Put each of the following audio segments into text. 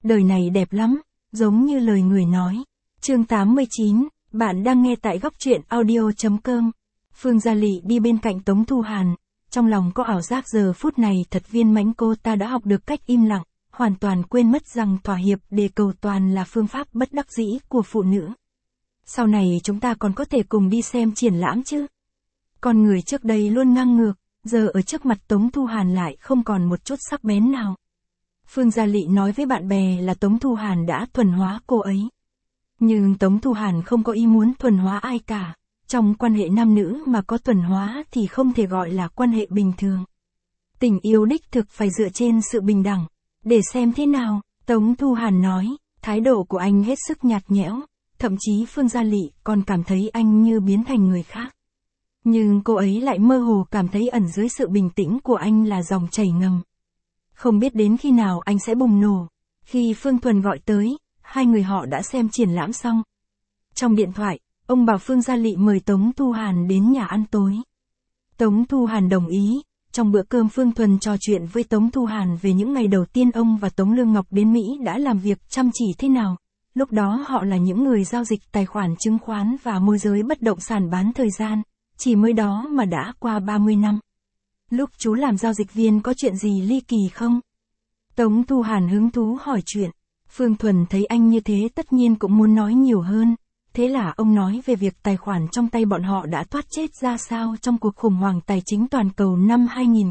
Đời này đẹp lắm, giống như lời người nói. Chương 89, bạn đang nghe tại góc truyện audio.com. Phương Gia Lị đi bên cạnh Tống Thu Hàn, trong lòng có ảo giác giờ phút này thật viên mãnh cô ta đã học được cách im lặng, hoàn toàn quên mất rằng thỏa hiệp để cầu toàn là phương pháp bất đắc dĩ của phụ nữ. Sau này chúng ta còn có thể cùng đi xem triển lãm chứ? Con người trước đây luôn ngang ngược, giờ ở trước mặt Tống Thu Hàn lại không còn một chút sắc bén nào. Phương Gia Lị nói với bạn bè là Tống Thu Hàn đã thuần hóa cô ấy. Nhưng Tống Thu Hàn không có ý muốn thuần hóa ai cả. Trong quan hệ nam nữ mà có thuần hóa thì không thể gọi là quan hệ bình thường. Tình yêu đích thực phải dựa trên sự bình đẳng. Để xem thế nào, Tống Thu Hàn nói, thái độ của anh hết sức nhạt nhẽo, thậm chí Phương Gia Lị còn cảm thấy anh như biến thành người khác. Nhưng cô ấy lại mơ hồ cảm thấy ẩn dưới sự bình tĩnh của anh là dòng chảy ngầm. Không biết đến khi nào anh sẽ bùng nổ. Khi Phương Thuần gọi tới, hai người họ đã xem triển lãm xong. Trong điện thoại, ông bảo Phương Gia Lị mời Tống Thu Hàn đến nhà ăn tối. Tống Thu Hàn đồng ý. Trong bữa cơm Phương Thuần trò chuyện với Tống Thu Hàn về những ngày đầu tiên ông và Tống Lương Ngọc đến Mỹ đã làm việc chăm chỉ thế nào. Lúc đó họ là những người giao dịch tài khoản chứng khoán và môi giới bất động sản bán thời gian. Chỉ mới đó mà đã qua 30 năm. Lúc chú làm giao dịch viên có chuyện gì ly kỳ không? Tống Thu Hàn hứng thú hỏi chuyện. Phương Thuần thấy anh như thế tất nhiên cũng muốn nói nhiều hơn. Thế là ông nói về việc tài khoản trong tay bọn họ đã thoát chết ra sao trong cuộc khủng hoảng tài chính toàn cầu năm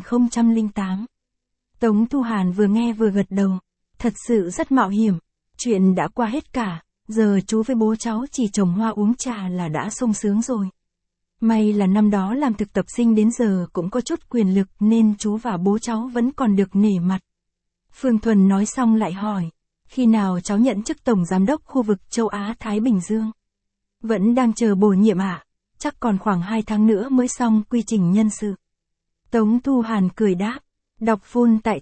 2008. Tống Thu Hàn vừa nghe vừa gật đầu. Thật sự rất mạo hiểm. Chuyện đã qua hết cả. Giờ chú với bố cháu chỉ trồng hoa uống trà là đã sung sướng rồi. May là năm đó làm thực tập sinh đến giờ cũng có chút quyền lực nên chú và bố cháu vẫn còn được nể mặt. Phương Thuần nói xong lại hỏi, khi nào cháu nhận chức Tổng Giám đốc khu vực châu Á-Thái Bình Dương? Vẫn đang chờ bổ nhiệm ạ, chắc còn khoảng 2 tháng nữa mới xong quy trình nhân sự. Tống Thu Hàn cười đáp, đọc full tại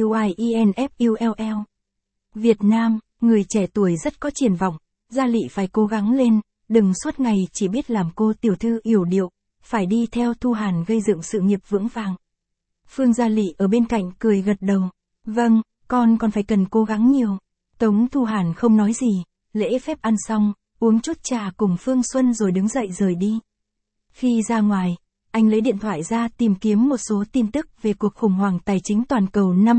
TIUIENFULL. Việt Nam, người trẻ tuổi rất có triển vọng, Gia Lị phải cố gắng lên. Đừng suốt ngày chỉ biết làm cô tiểu thư yểu điệu, phải đi theo Thu Hàn gây dựng sự nghiệp vững vàng. Phương Gia Lị ở bên cạnh cười gật đầu. Vâng, con còn phải cần cố gắng nhiều. Tống Thu Hàn không nói gì, lễ phép ăn xong, uống chút trà cùng Phương Xuân rồi đứng dậy rời đi. Khi ra ngoài, anh lấy điện thoại ra tìm kiếm một số tin tức về cuộc khủng hoảng tài chính toàn cầu năm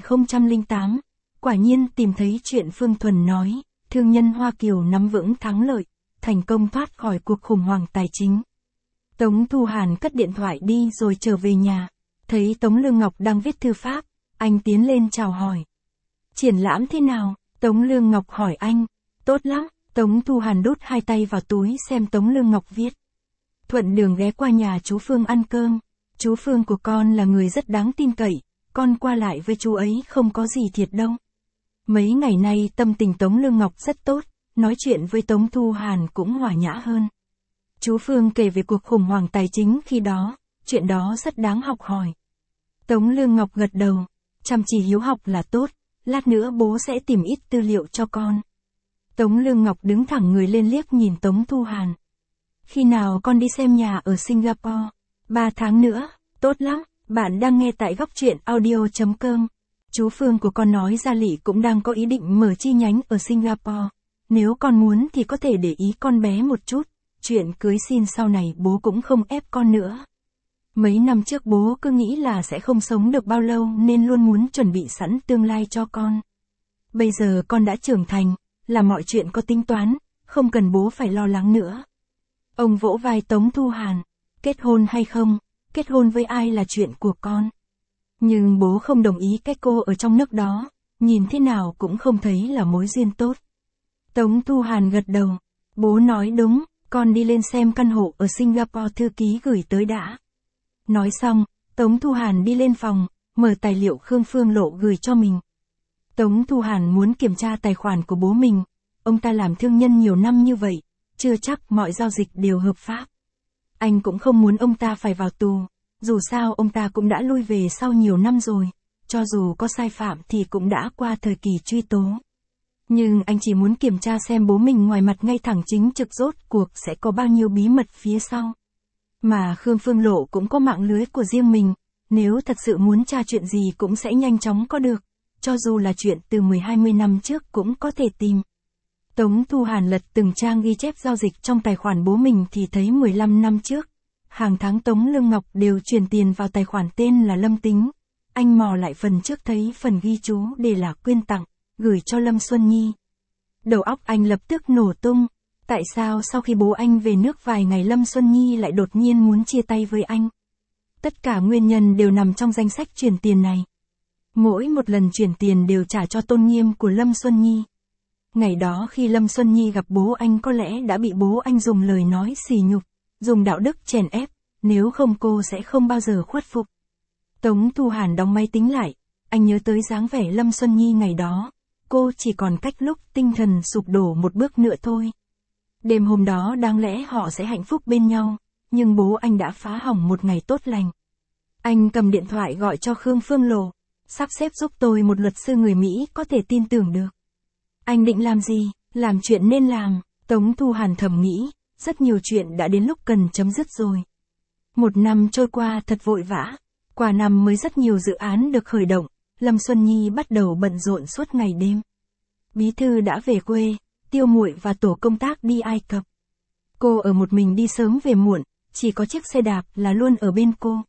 2008. Quả nhiên tìm thấy chuyện Phương Thuần nói, thương nhân Hoa Kiều nắm vững thắng lợi. Thành công thoát khỏi cuộc khủng hoảng tài chính. Tống Thu Hàn cất điện thoại đi rồi trở về nhà. Thấy Tống Lương Ngọc đang viết thư pháp, anh tiến lên chào hỏi. Triển lãm thế nào? Tống Lương Ngọc hỏi anh. Tốt lắm. Tống Thu Hàn đút hai tay vào túi xem Tống Lương Ngọc viết. Thuận đường ghé qua nhà chú Phương ăn cơm. Chú Phương của con là người rất đáng tin cậy. Con qua lại với chú ấy không có gì thiệt đâu. Mấy ngày nay tâm tình Tống Lương Ngọc rất tốt. Nói chuyện với Tống Thu Hàn cũng hòa nhã hơn. Chú Phương kể về cuộc khủng hoảng tài chính khi đó, chuyện đó rất đáng học hỏi. Tống Lương Ngọc gật đầu, chăm chỉ hiếu học là tốt, lát nữa bố sẽ tìm ít tư liệu cho con. Tống Lương Ngọc đứng thẳng người lên liếc nhìn Tống Thu Hàn. Khi nào con đi xem nhà ở Singapore? 3 tháng nữa, tốt lắm, bạn đang nghe tại góc truyện audio.com. Chú Phương của con nói Gia Lị cũng đang có ý định mở chi nhánh ở Singapore. Nếu con muốn thì có thể để ý con bé một chút, chuyện cưới xin sau này bố cũng không ép con nữa. Mấy năm trước bố cứ nghĩ là sẽ không sống được bao lâu nên luôn muốn chuẩn bị sẵn tương lai cho con. Bây giờ con đã trưởng thành, là mọi chuyện có tính toán, không cần bố phải lo lắng nữa. Ông vỗ vai Tống Thu Hàn, kết hôn hay không, kết hôn với ai là chuyện của con. Nhưng bố không đồng ý cái cô ở trong nước đó, nhìn thế nào cũng không thấy là mối duyên tốt. Tống Thu Hàn gật đầu. Bố nói đúng, con đi lên xem căn hộ ở Singapore thư ký gửi tới đã. Nói xong, Tống Thu Hàn đi lên phòng, mở tài liệu Khương Phương Lộ gửi cho mình. Tống Thu Hàn muốn kiểm tra tài khoản của bố mình. Ông ta làm thương nhân nhiều năm như vậy, chưa chắc mọi giao dịch đều hợp pháp. Anh cũng không muốn ông ta phải vào tù. Dù sao ông ta cũng đã lui về sau nhiều năm rồi. Cho dù có sai phạm thì cũng đã qua thời kỳ truy tố. Nhưng anh chỉ muốn kiểm tra xem bố mình ngoài mặt ngay thẳng chính trực rốt cuộc sẽ có bao nhiêu bí mật phía sau. Mà Khương Phương Lộ cũng có mạng lưới của riêng mình, nếu thật sự muốn tra chuyện gì cũng sẽ nhanh chóng có được. cho dù là chuyện từ 10-20 năm trước cũng có thể tìm. Tống Thu Hàn lật từng trang ghi chép giao dịch trong tài khoản bố mình thì thấy 15 năm trước, hàng tháng Tống Lương Ngọc đều chuyển tiền vào tài khoản tên là Lâm Tính. Anh mò lại phần trước thấy phần ghi chú để là quyên tặng, gửi cho Lâm Xuân Nhi. Đầu óc anh lập tức nổ tung, tại sao sau khi bố anh về nước vài ngày Lâm Xuân Nhi lại đột nhiên muốn chia tay với anh? Tất cả nguyên nhân đều nằm trong danh sách chuyển tiền này. Mỗi một lần chuyển tiền đều trả cho tôn nghiêm của Lâm Xuân Nhi. Ngày đó khi Lâm Xuân Nhi gặp bố anh có lẽ đã bị bố anh dùng lời nói sỉ nhục, dùng đạo đức chèn ép, nếu không cô sẽ không bao giờ khuất phục. Tống Thu Hàn đóng máy tính lại, anh nhớ tới dáng vẻ Lâm Xuân Nhi ngày đó, cô chỉ còn cách lúc tinh thần sụp đổ một bước nữa thôi. Đêm hôm đó đáng lẽ họ sẽ hạnh phúc bên nhau, nhưng bố anh đã phá hỏng một ngày tốt lành. Anh cầm điện thoại gọi cho Khương Phương Lộ, sắp xếp giúp tôi một luật sư người Mỹ có thể tin tưởng được. Anh định làm gì? Làm chuyện nên làm, Tống Thu Hàn thầm nghĩ, rất nhiều chuyện đã đến lúc cần chấm dứt rồi. Một năm trôi qua thật vội vã, qua năm mới rất nhiều dự án được khởi động, Lâm Xuân Nhi bắt đầu bận rộn suốt ngày đêm. Bí thư đã về quê, Tiêu Muội và tổ công tác đi Ai Cập. Cô ở một mình đi sớm về muộn, chỉ có chiếc xe đạp là luôn ở bên cô.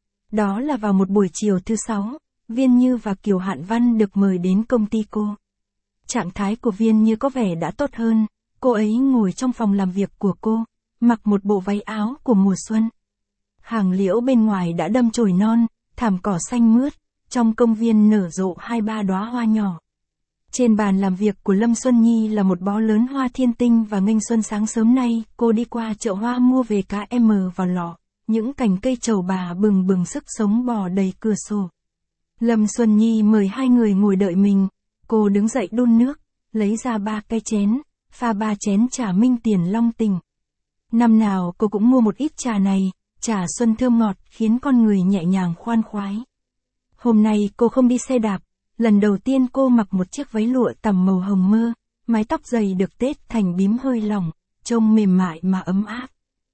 Đó là vào một buổi chiều thứ 6, Viên Như và Kiều Hạn Văn được mời đến công ty cô. Trạng thái của Viên Như có vẻ đã tốt hơn, cô ấy ngồi trong phòng làm việc của cô, mặc một bộ váy áo của mùa xuân. Hàng liễu bên ngoài đã đâm chồi non, thảm cỏ xanh mướt, trong công viên nở rộ 2-3 đóa hoa nhỏ. Trên bàn làm việc của Lâm Xuân Nhi là một bó lớn hoa thiên tinh và nghênh xuân. Sáng sớm nay, cô đi qua chợ hoa mua về cá M vào lọ, những cành cây trầu bà bừng bừng sức sống bò đầy cửa sổ. Lâm Xuân Nhi mời hai người ngồi đợi mình, cô đứng dậy đun nước, lấy ra 3 cái chén, pha 3 chén trà Minh Tiền Long Tình. Năm nào cô cũng mua một ít trà này, trà xuân thơm ngọt khiến con người nhẹ nhàng khoan khoái. Hôm nay cô không đi xe đạp, lần đầu tiên cô mặc một chiếc váy lụa tằm màu hồng mơ, mái tóc dày được tết thành bím hơi lỏng, trông mềm mại mà ấm áp.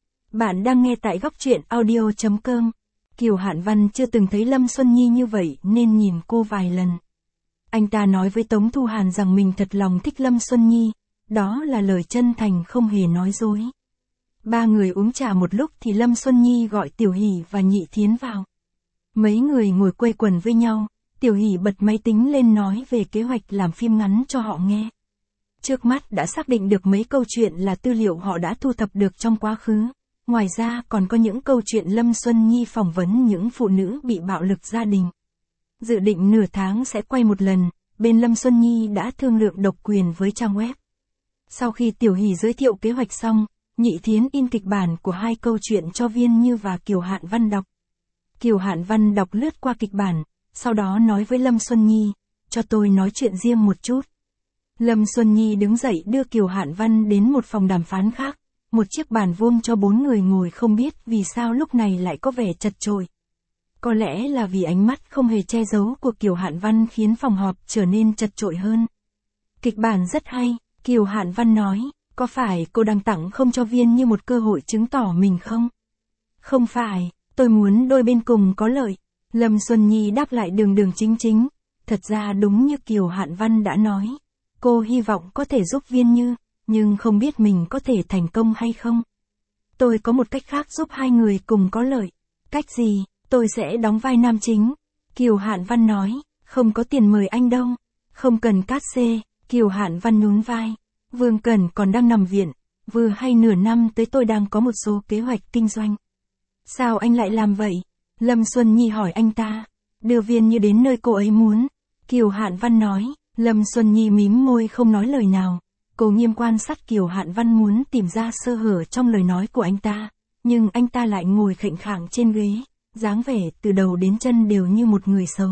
Bạn đang nghe tại góc truyện audio.com. Kiều Hạn Văn chưa từng thấy Lâm Xuân Nhi như vậy nên nhìn cô vài lần. Anh ta nói với Tống Thu Hàn rằng mình thật lòng thích Lâm Xuân Nhi, đó là lời chân thành không hề nói dối. Ba người uống trà một lúc thì Lâm Xuân Nhi gọi Tiểu Hỷ và Nhị Thiến vào. Mấy người ngồi quây quần với nhau, Tiểu Hỷ bật máy tính lên nói về kế hoạch làm phim ngắn cho họ nghe. Trước mắt đã xác định được mấy câu chuyện là tư liệu họ đã thu thập được trong quá khứ. Ngoài ra còn có những câu chuyện Lâm Xuân Nhi phỏng vấn những phụ nữ bị bạo lực gia đình. Dự định nửa tháng sẽ quay một lần, bên Lâm Xuân Nhi đã thương lượng độc quyền với trang web. Sau khi Tiểu Hỷ giới thiệu kế hoạch xong, Nhị Thiến in kịch bản của 2 câu chuyện cho Viên Như và Kiều Hạn Văn đọc. Kiều Hạn Văn đọc lướt qua kịch bản, sau đó nói với Lâm Xuân Nhi, cho tôi nói chuyện riêng một chút. Lâm Xuân Nhi đứng dậy đưa Kiều Hạn Văn đến một phòng đàm phán khác, một chiếc bàn vuông cho 4 người ngồi, không biết vì sao lúc này lại có vẻ chật chội. Có lẽ là vì ánh mắt không hề che giấu của Kiều Hạn Văn khiến phòng họp trở nên chật chội hơn. Kịch bản rất hay, Kiều Hạn Văn nói, có phải cô đang tặng không cho Viên Như một cơ hội chứng tỏ mình không? Không phải, tôi muốn đôi bên cùng có lợi. Lâm Xuân Nhi đáp lại đường đường chính chính, thật ra đúng như Kiều Hạn Văn đã nói, cô hy vọng có thể giúp Viên Như, nhưng không biết mình có thể thành công hay không. Tôi có một cách khác giúp hai người cùng có lợi. Cách gì? Tôi sẽ đóng vai nam chính. Kiều Hạn Văn nói, không có tiền mời anh đâu. Không cần cát xê. Kiều Hạn Văn nhún vai. Vương Cẩn còn đang nằm viện. Vừa hay nửa năm tới tôi đang có một số kế hoạch kinh doanh. Sao anh lại làm vậy? Lâm Xuân Nhi hỏi anh ta. Đưa Viên Như đến nơi cô ấy muốn. Kiều Hạn Văn nói. Lâm Xuân Nhi mím môi không nói lời nào. Cô nghiêm quan sát Kiều Hạn Văn muốn tìm ra sơ hở trong lời nói của anh ta. Nhưng anh ta lại ngồi khệnh khạng trên ghế, dáng vẻ từ đầu đến chân đều như một người xấu.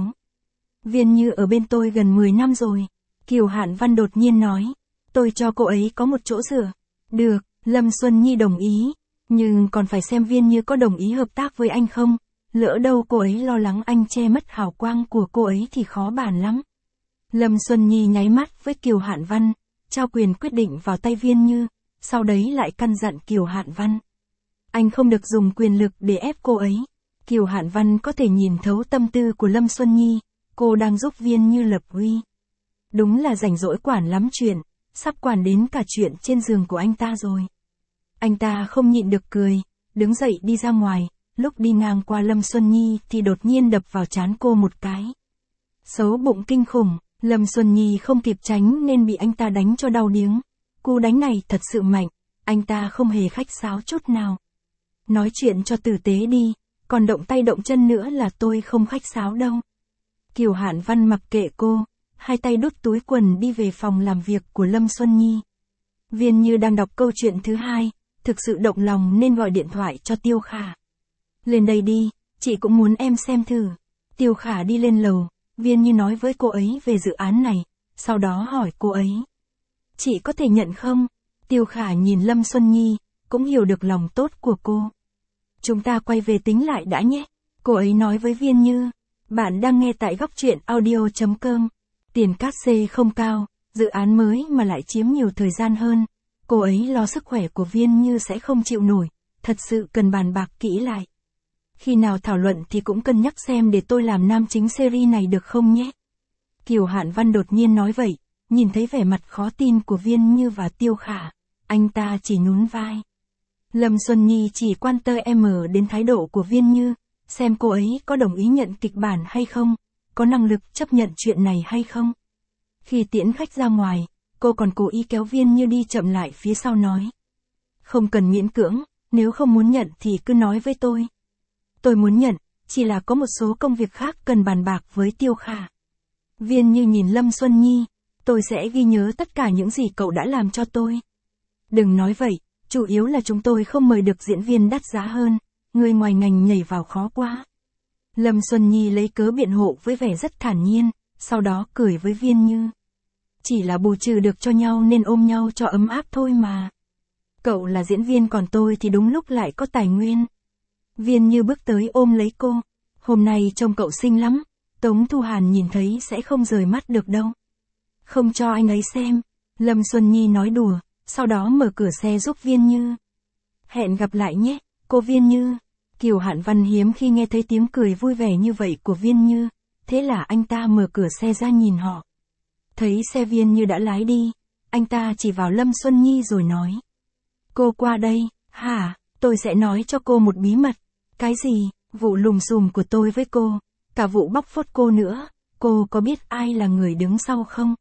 Viên Như ở bên tôi gần 10 năm rồi. Kiều Hạn Văn đột nhiên nói. Tôi cho cô ấy có một chỗ dựa. Được, Lâm Xuân Nhi đồng ý. Nhưng còn phải xem Viên Như có đồng ý hợp tác với anh không. Lỡ đâu cô ấy lo lắng anh che mất hào quang của cô ấy thì khó bàn lắm. Lâm Xuân Nhi nháy mắt với Kiều Hạn Văn, trao quyền quyết định vào tay Viên Như, sau đấy lại căn dặn Kiều Hạn Văn. Anh không được dùng quyền lực để ép cô ấy. Kiều Hạn Văn có thể nhìn thấu tâm tư của Lâm Xuân Nhi, cô đang giúp Viên Như lập uy. Đúng là rảnh rỗi quản lắm chuyện, sắp quản đến cả chuyện trên giường của anh ta rồi. Anh ta không nhịn được cười, đứng dậy đi ra ngoài, lúc đi ngang qua Lâm Xuân Nhi thì đột nhiên đập vào trán cô một cái. Xấu bụng kinh khủng, Lâm Xuân Nhi không kịp tránh nên bị anh ta đánh cho đau điếng. Cú đánh này thật sự mạnh, anh ta không hề khách sáo chút nào. Nói chuyện cho tử tế đi, còn động tay động chân nữa là tôi không khách sáo đâu. Kiều Hạn Văn mặc kệ cô, hai tay đút túi quần đi về phòng làm việc của Lâm Xuân Nhi. Viên Như đang đọc câu chuyện thứ hai, thực sự động lòng nên gọi điện thoại cho Tiêu Khả. Lên đây đi, chị cũng muốn em xem thử. Tiêu Khả đi lên lầu, Viên Như nói với cô ấy về dự án này, sau đó hỏi cô ấy. Chị có thể nhận không? Tiêu Khả nhìn Lâm Xuân Nhi, cũng hiểu được lòng tốt của cô. Chúng ta quay về tính lại đã nhé. Cô ấy nói với Viên Như. Bạn đang nghe tại góc truyện audio.com. Tiền cát xê không cao, dự án mới mà lại chiếm nhiều thời gian hơn. Cô ấy lo sức khỏe của Viên Như sẽ không chịu nổi, thật sự cần bàn bạc kỹ lại. Khi nào thảo luận thì cũng cân nhắc xem để tôi làm nam chính series này được không nhé. Kiều Hạn Văn đột nhiên nói vậy, nhìn thấy vẻ mặt khó tin của Viên Như và Tiêu Khả, anh ta chỉ nhún vai. Lâm Xuân Nhi chỉ quan tâm đến thái độ của Viên Như, xem cô ấy có đồng ý nhận kịch bản hay không, có năng lực chấp nhận chuyện này hay không. Khi tiễn khách ra ngoài, cô còn cố ý kéo Viên Như đi chậm lại phía sau nói. Không cần miễn cưỡng, nếu không muốn nhận thì cứ nói với tôi. Tôi muốn nhận, chỉ là có một số công việc khác cần bàn bạc với Tiêu Khả. Viên Như nhìn Lâm Xuân Nhi, tôi sẽ ghi nhớ tất cả những gì cậu đã làm cho tôi. Đừng nói vậy, chủ yếu là chúng tôi không mời được diễn viên đắt giá hơn, người ngoài ngành nhảy vào khó quá. Lâm Xuân Nhi lấy cớ biện hộ với vẻ rất thản nhiên, sau đó cười với Viên Như. Chỉ là bù trừ được cho nhau nên ôm nhau cho ấm áp thôi mà. Cậu là diễn viên còn tôi thì đúng lúc lại có tài nguyên. Viên Như bước tới ôm lấy cô. Hôm nay trông cậu xinh lắm, Tống Thu Hàn nhìn thấy sẽ không rời mắt được đâu. Không cho anh ấy xem. Lâm Xuân Nhi nói đùa, sau đó mở cửa xe giúp Viên Như. Hẹn gặp lại nhé, cô Viên Như. Kiều Hạn Văn hiếm khi nghe thấy tiếng cười vui vẻ như vậy của Viên Như, thế là anh ta mở cửa xe ra nhìn họ. Thấy xe Viên Như đã lái đi, anh ta chỉ vào Lâm Xuân Nhi rồi nói. Cô qua đây, hả, tôi sẽ nói cho cô một bí mật. Cái gì, vụ lùm xùm của tôi với cô, cả vụ bóc phốt cô nữa, cô có biết ai là người đứng sau không?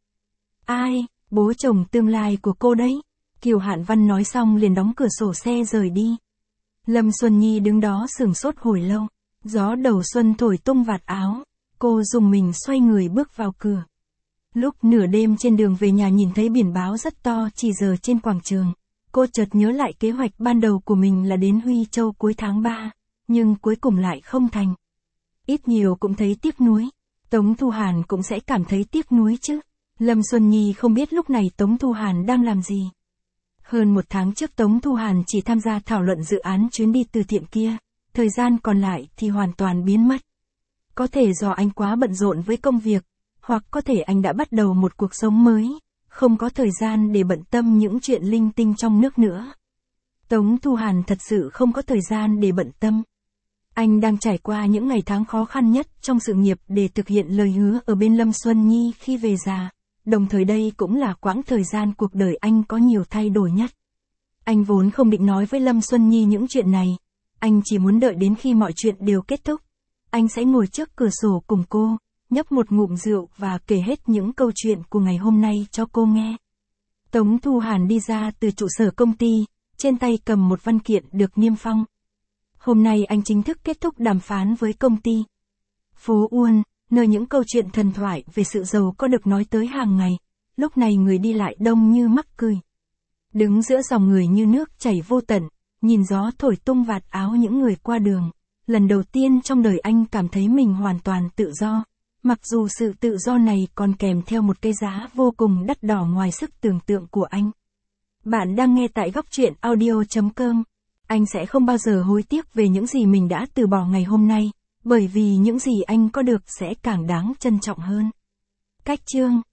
Ai, bố chồng tương lai của cô đấy. Kiều Hạn Văn nói xong liền đóng cửa sổ xe rời đi. Lâm Xuân Nhi đứng đó sửng sốt hồi lâu, gió đầu xuân thổi tung vạt áo, cô rùng mình xoay người bước vào cửa. Lúc nửa đêm trên đường về nhà nhìn thấy biển báo rất to chỉ giờ trên quảng trường, cô chợt nhớ lại kế hoạch ban đầu của mình là đến Huy Châu cuối tháng 3, nhưng cuối cùng lại không thành. Ít nhiều cũng thấy tiếc nuối, Tống Thu Hàn cũng sẽ cảm thấy tiếc nuối chứ. Lâm Xuân Nhi không biết lúc này Tống Thu Hàn đang làm gì. Hơn một tháng trước Tống Thu Hàn chỉ tham gia thảo luận dự án chuyến đi từ thiện kia, thời gian còn lại thì hoàn toàn biến mất. Có thể do anh quá bận rộn với công việc, hoặc có thể anh đã bắt đầu một cuộc sống mới, không có thời gian để bận tâm những chuyện linh tinh trong nước nữa. Tống Thu Hàn thật sự không có thời gian để bận tâm. Anh đang trải qua những ngày tháng khó khăn nhất trong sự nghiệp để thực hiện lời hứa ở bên Lâm Xuân Nhi khi về già. Đồng thời đây cũng là quãng thời gian cuộc đời anh có nhiều thay đổi nhất. Anh vốn không định nói với Lâm Xuân Nhi những chuyện này. Anh chỉ muốn đợi đến khi mọi chuyện đều kết thúc. Anh sẽ ngồi trước cửa sổ cùng cô, nhấp một ngụm rượu và kể hết những câu chuyện của ngày hôm nay cho cô nghe. Tống Thu Hàn đi ra từ trụ sở công ty, trên tay cầm một văn kiện được niêm phong. Hôm nay anh chính thức kết thúc đàm phán với công ty. Phố Uôn, nơi những câu chuyện thần thoại về sự giàu có được nói tới hàng ngày, lúc này người đi lại đông như mắc cười. Đứng giữa dòng người như nước chảy vô tận, nhìn gió thổi tung vạt áo những người qua đường, lần đầu tiên trong đời anh cảm thấy mình hoàn toàn tự do, mặc dù sự tự do này còn kèm theo một cái giá vô cùng đắt đỏ ngoài sức tưởng tượng của anh. Bạn đang nghe tại góc truyện audio.com. Anh sẽ không bao giờ hối tiếc về những gì mình đã từ bỏ ngày hôm nay, bởi vì những gì anh có được sẽ càng đáng trân trọng hơn. Cách chương